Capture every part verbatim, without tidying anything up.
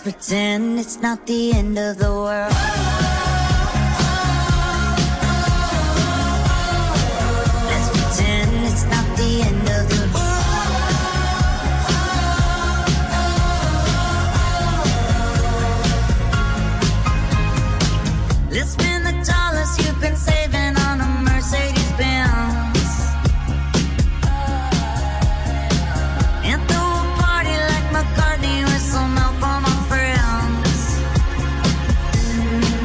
pretend it's not the end of the world. Let's pretend it's not the end of the world. Let's spend the dollars you've been saving on a Mercedes Benz and throw a party like McCartney with some help from my friends.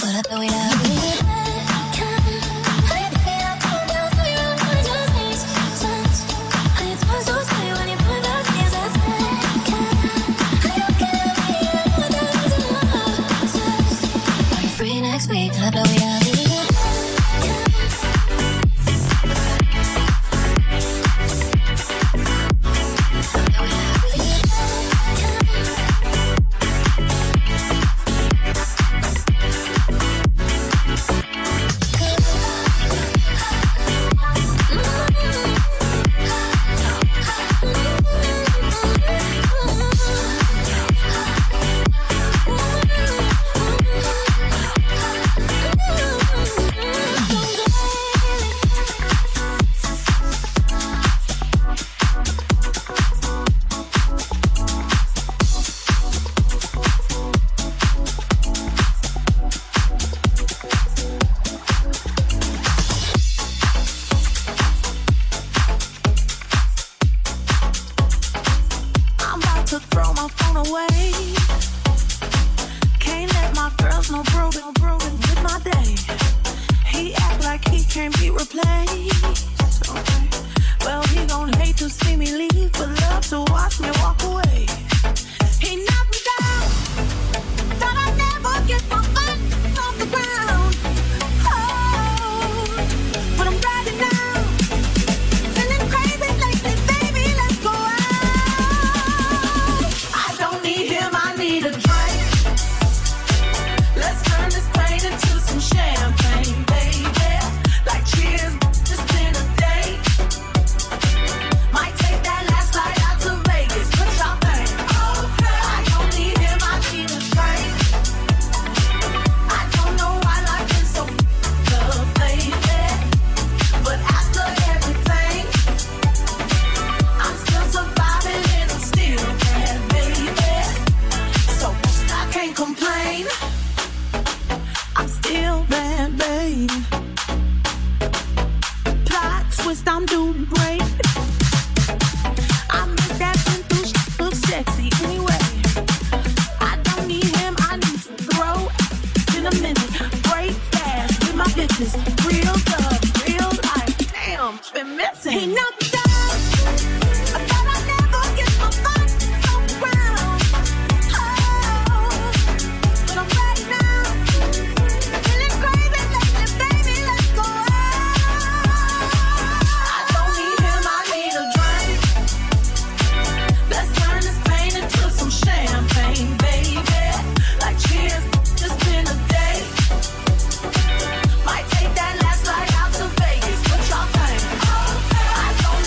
I don't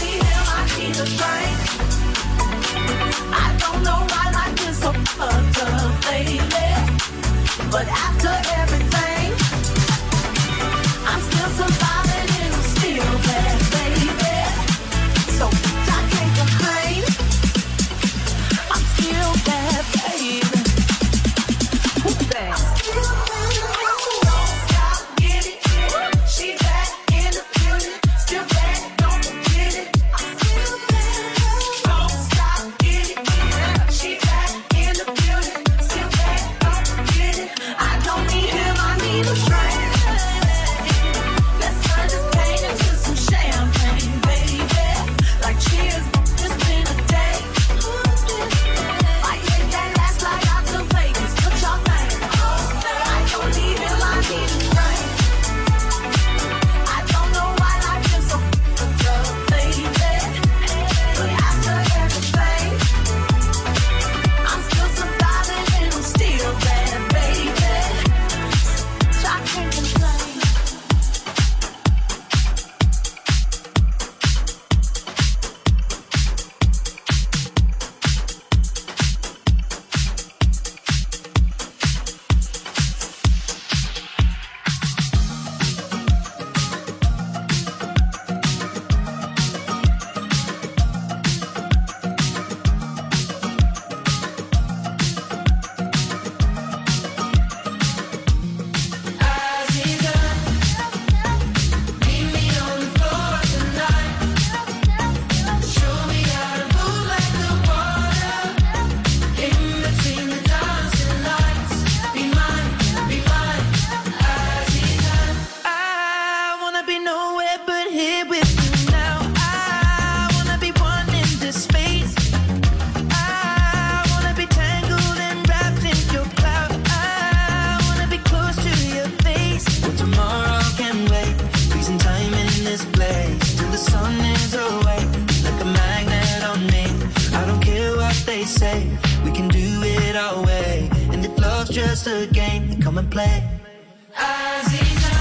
come and play. Aziza,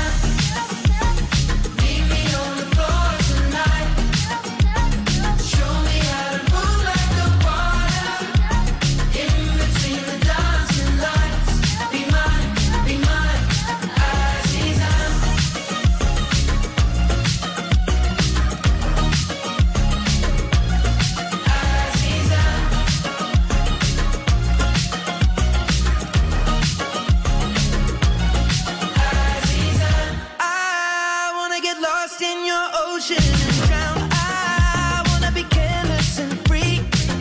meet me on the floor tonight. Show me how to move like the water in between the dancing lights. Be mine, be mine, Aziza. Aziza. I wanna get lost in your ocean and drown. I wanna be careless and free.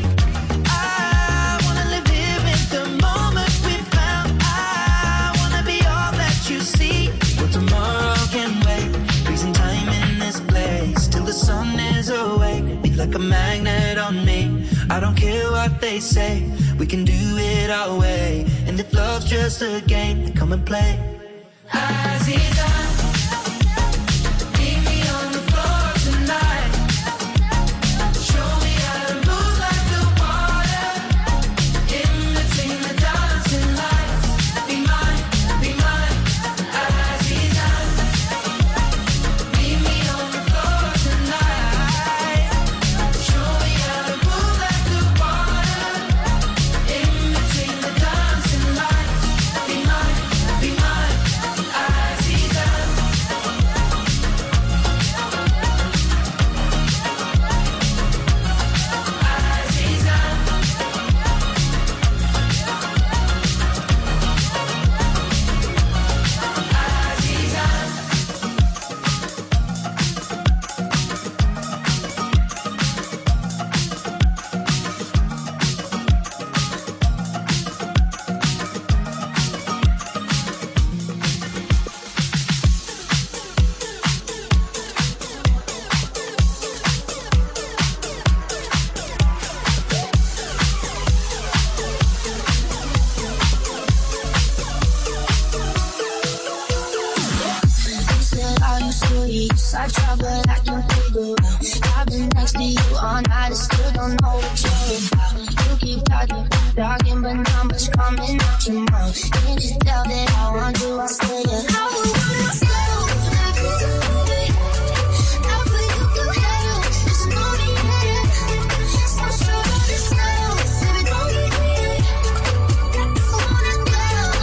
I wanna live here in the moment we found. I wanna be all that you see. Well, tomorrow can wait. Freezing time in this place till the sun is awake. Be like a magnet on me. I don't care what they say. We can do it our way. And if love's just a game, then come and play. Aziza, meet me on the floor tonight. Show me how to move like the water in between the dancing lights. Be mine, be mine, Aziza. Meet me on the floor tonight. Show me how to move like the water in between the dancing lights. Be mine, be mine, Aziza. Aziza. Aziza. They said, are you serious? I try, but I can't figure out. I've been next to you all night, I still don't know what you're about. You keep talking, talking, but not much coming out your mouth. Can't you tell that I want you? I say it. I would want myself, baby. I'll put you through hell. There's no need. So sure of yourself, baby, don't get it. I wanna go.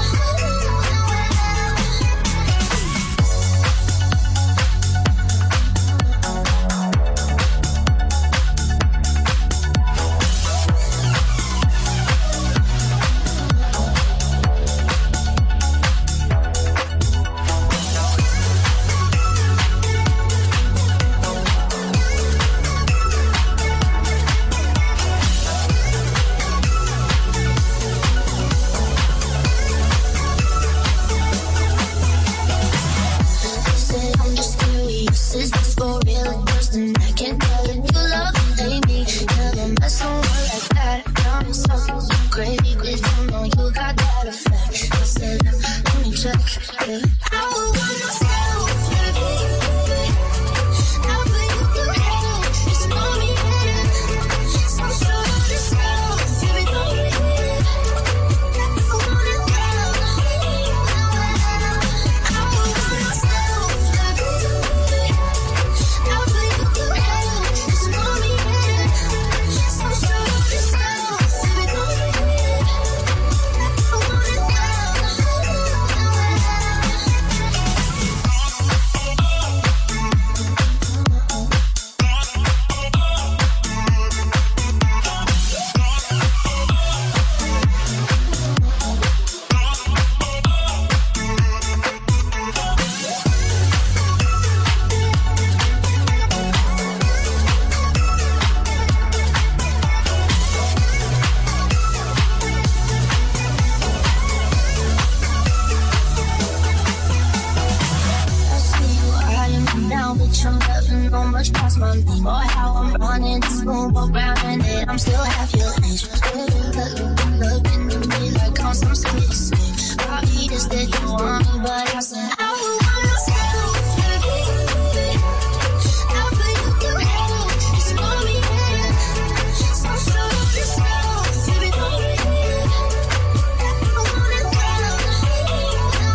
Say I'm just curious, is this for real or just an I can't tell if you love and hate me. Never met someone like that. Got me something so crazy, did you know you got that effect? I said, let me check. Yeah. I would want myself, baby. I'll put you through hell. There's no need. So sure of yourself, baby, don't get it. I wanna go. I would want myself, baby. I'll put you through hell. There's no need. So sure of yourself, baby, don't get it. I wanna go. I see you eyeing me now, bitch. I'm never know much past my name or how I'm running this room around and then I'm still half your age. Looking, looking at me like I'm some sweet snake. Probably just that you want me, but I said I would want myself, baby. I'll put you through hell. It's no need. So sure of yourself, baby, don't get it. I wanna go.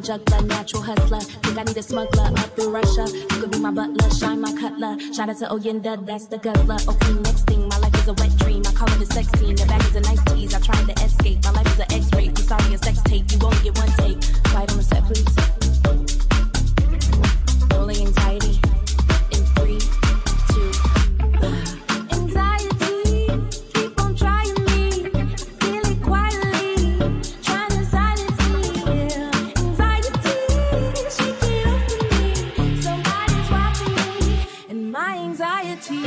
juggler, natural hustler. Think I need a smuggler up in Russia. You could be my butler, shine my cutler. Shout out to Oyenda, that's the guzzler. Okay, next thing, my life is a wet dream. I call it a sex scene. The bag is a nice tease. I tried to escape. My life is an X-ray. I'm sorry, a sex tape. You only get one take. Quiet on the set, please. Rolling anxiety. In three, two, one. Anxiety, keep on trying me. Feel it quietly, trying to silence me. Anxiety, she get up to me. Somebody's watching me, and my anxiety.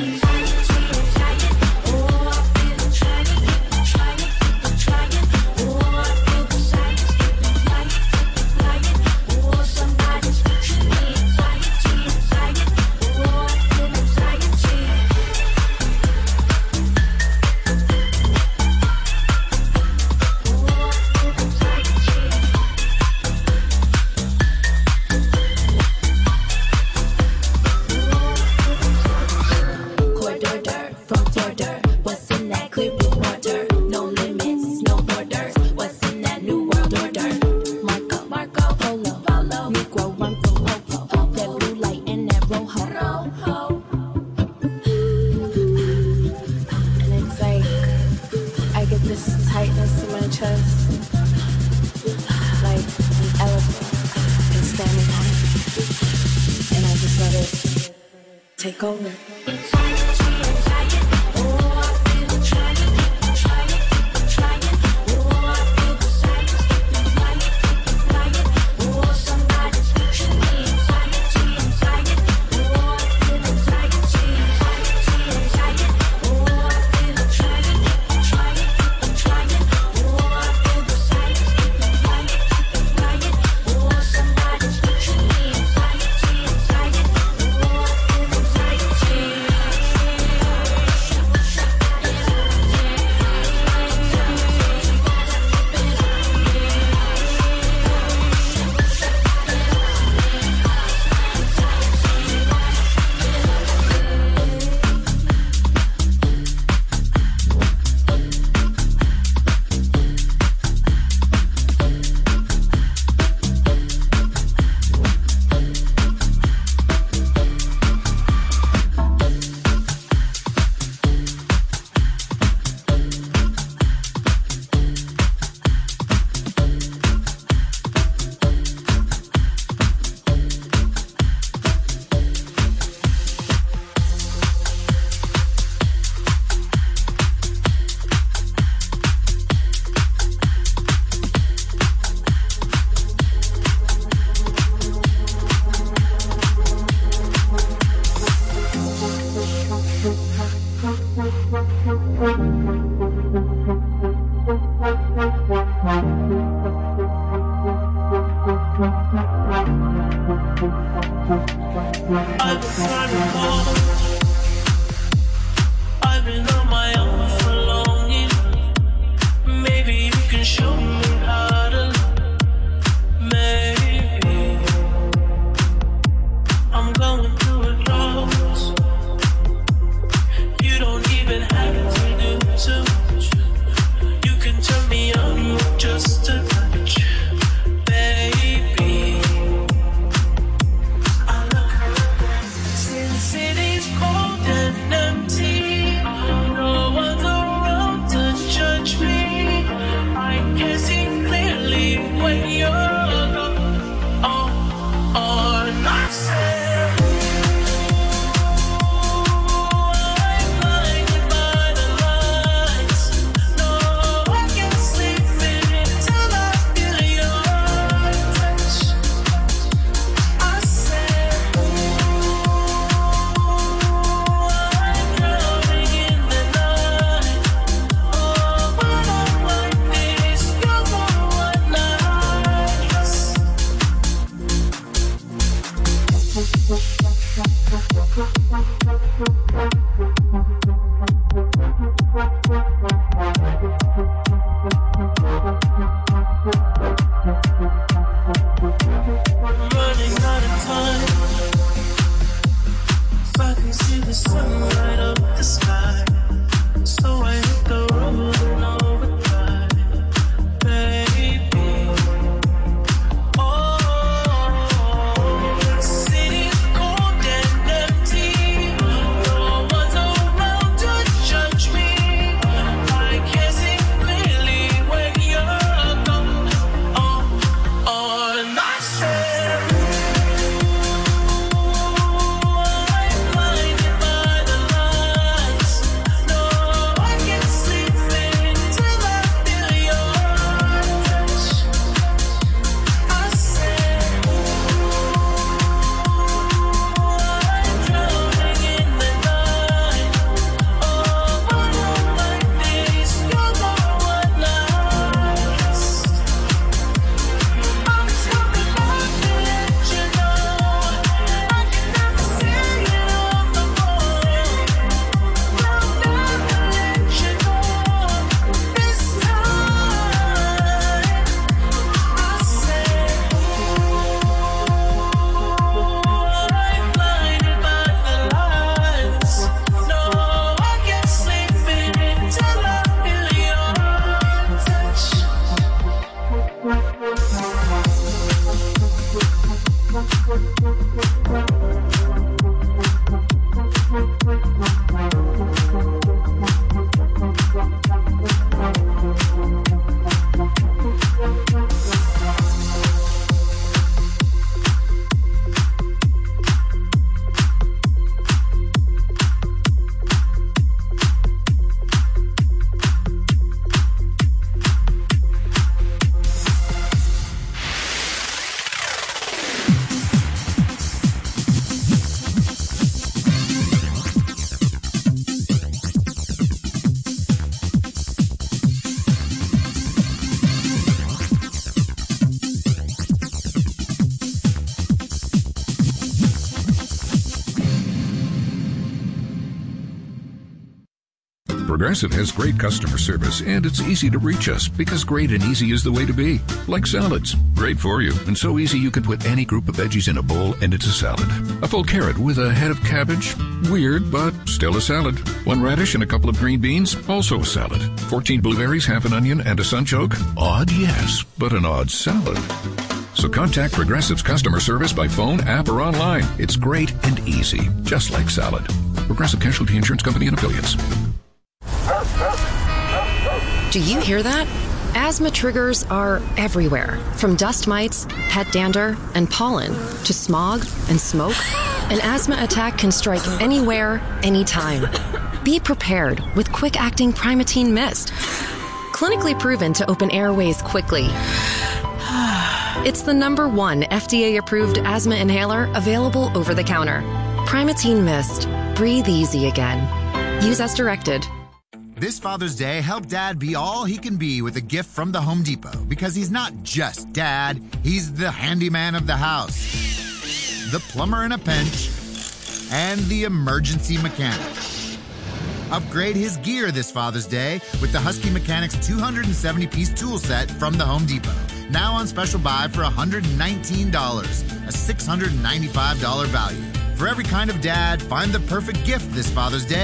Take over. Anxiety. Progressive has great customer service, and it's easy to reach us because great and easy is the way to be. Like salads. Great for you, and so easy you can put any group of veggies in a bowl and it's a salad. A full carrot with a head of cabbage? Weird, but still a salad. One radish and a couple of green beans? Also a salad. fourteen blueberries, half an onion, and a sunchoke? Odd, yes, but an odd salad. So contact Progressive's customer service by phone, app, or online. It's great and easy, just like salad. Progressive Casualty Insurance Company and Affiliates. Do you hear that? Asthma triggers are everywhere, from dust mites, pet dander, and pollen, to smog and smoke. An asthma attack can strike anywhere, anytime. Be prepared with quick-acting Primatene Mist. Clinically proven to open airways quickly. It's the number one F D A-approved asthma inhaler available over the counter. Primatene Mist. Breathe easy again. Use as directed. This Father's Day, help Dad be all he can be with a gift from the Home Depot, because he's not just Dad, he's the handyman of the house, the plumber in a pinch, and the emergency mechanic. Upgrade his gear this Father's Day with the Husky Mechanics two hundred seventy piece tool set from the Home Depot. Now on special buy for one hundred nineteen dollars, a six hundred ninety-five dollars value. For every kind of dad, find the perfect gift this Father's Day